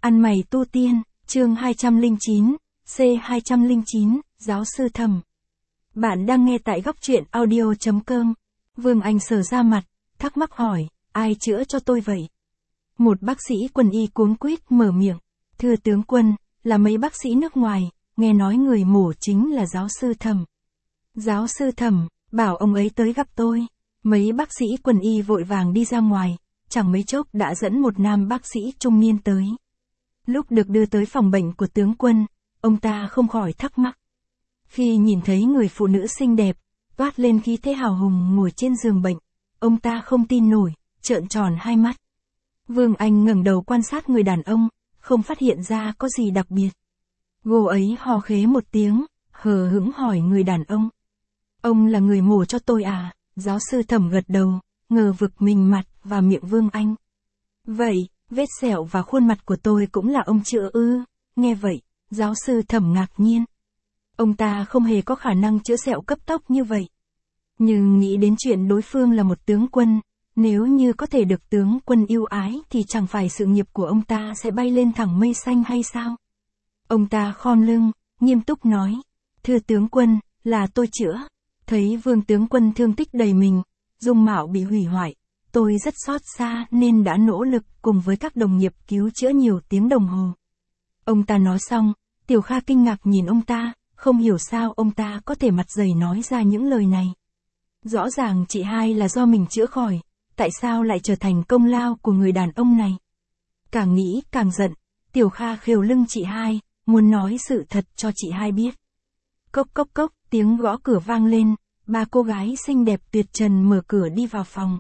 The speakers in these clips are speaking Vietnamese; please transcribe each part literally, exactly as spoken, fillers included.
Ăn mày tu tiên, chương hai trăm lẻ chín, C hai trăm lẻ chín, giáo sư Thẩm. Bạn đang nghe tại góc truyện audio.com. Vương Anh sờ ra mặt, thắc mắc hỏi, ai chữa cho tôi vậy? Một bác sĩ quân y cuống quýt mở miệng, thưa tướng quân, là mấy bác sĩ nước ngoài, nghe nói người mổ chính là giáo sư Thẩm. Giáo sư Thẩm, bảo ông ấy tới gặp tôi. Mấy bác sĩ quân y vội vàng đi ra ngoài, chẳng mấy chốc đã dẫn một nam bác sĩ trung niên tới. Lúc được đưa tới phòng bệnh của tướng quân, ông ta không khỏi thắc mắc. Khi nhìn thấy người phụ nữ xinh đẹp, toát lên khí thế hào hùng ngồi trên giường bệnh, ông ta không tin nổi, trợn tròn hai mắt. Vương Anh ngẩng đầu quan sát người đàn ông, không phát hiện ra có gì đặc biệt. Cô ấy hò khế một tiếng, hờ hững hỏi người đàn ông. Ông là người mổ cho tôi à? Giáo sư Thẩm gật đầu, ngờ vực mình mặt và miệng Vương Anh. Vậy, vết sẹo và khuôn mặt của tôi cũng là ông chữa ư? Nghe vậy, giáo sư Thẩm ngạc nhiên. Ông ta không hề có khả năng chữa sẹo cấp tốc như vậy. Nhưng nghĩ đến chuyện đối phương là một tướng quân, nếu như có thể được tướng quân yêu ái thì chẳng phải sự nghiệp của ông ta sẽ bay lên thẳng mây xanh hay sao? Ông ta khom lưng, nghiêm túc nói, thưa tướng quân, là tôi chữa. Thấy Vương tướng quân thương tích đầy mình, dung mạo bị hủy hoại, tôi rất xót xa nên đã nỗ lực cùng với các đồng nghiệp cứu chữa nhiều tiếng đồng hồ. Ông ta nói xong, Tiểu Kha kinh ngạc nhìn ông ta, không hiểu sao ông ta có thể mặt dày nói ra những lời này. Rõ ràng chị hai là do mình chữa khỏi, tại sao lại trở thành công lao của người đàn ông này? Càng nghĩ càng giận, Tiểu Kha khều lưng chị hai, muốn nói sự thật cho chị hai biết. Cốc cốc cốc, tiếng gõ cửa vang lên, ba cô gái xinh đẹp tuyệt trần mở cửa đi vào phòng.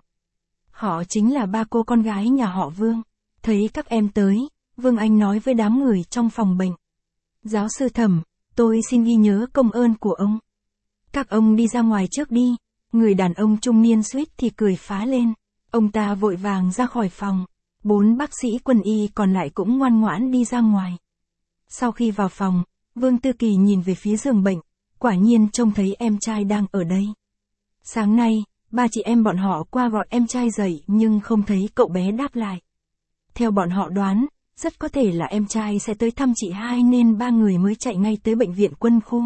Họ chính là ba cô con gái nhà họ Vương. Thấy các em tới, Vương Anh nói với đám người trong phòng bệnh. Giáo sư Thẩm, tôi xin ghi nhớ công ơn của ông. Các ông đi ra ngoài trước đi. Người đàn ông trung niên suýt thì cười phá lên. Ông ta vội vàng ra khỏi phòng. Bốn bác sĩ quân y còn lại cũng ngoan ngoãn đi ra ngoài. Sau khi vào phòng, Vương Tư Kỳ nhìn về phía giường bệnh, quả nhiên trông thấy em trai đang ở đây. Sáng nay, ba chị em bọn họ qua gọi em trai dậy nhưng không thấy cậu bé đáp lại. Theo bọn họ đoán, rất có thể là em trai sẽ tới thăm chị hai nên ba người mới chạy ngay tới bệnh viện quân khu.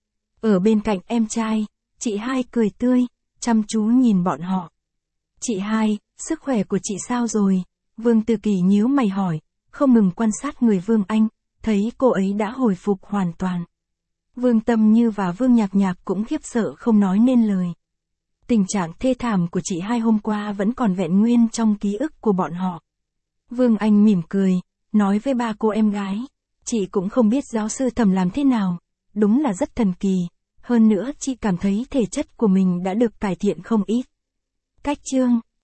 Ở bên cạnh em trai, chị hai cười tươi, chăm chú nhìn bọn họ. Chị hai, sức khỏe của chị sao rồi? Vương Tư Kỳ nhíu mày hỏi, không ngừng quan sát người Vương Anh, thấy cô ấy đã hồi phục hoàn toàn. Vương Tâm Như và Vương Nhạc Nhạc cũng khiếp sợ không nói nên lời. Tình trạng thê thảm của chị hai hôm qua vẫn còn vẹn nguyên trong ký ức của bọn họ. Vương Anh mỉm cười, nói với ba cô em gái, chị cũng không biết giáo sư Thẩm làm thế nào, đúng là rất thần kỳ, hơn nữa chị cảm thấy thể chất của mình đã được cải thiện không ít. Cách chương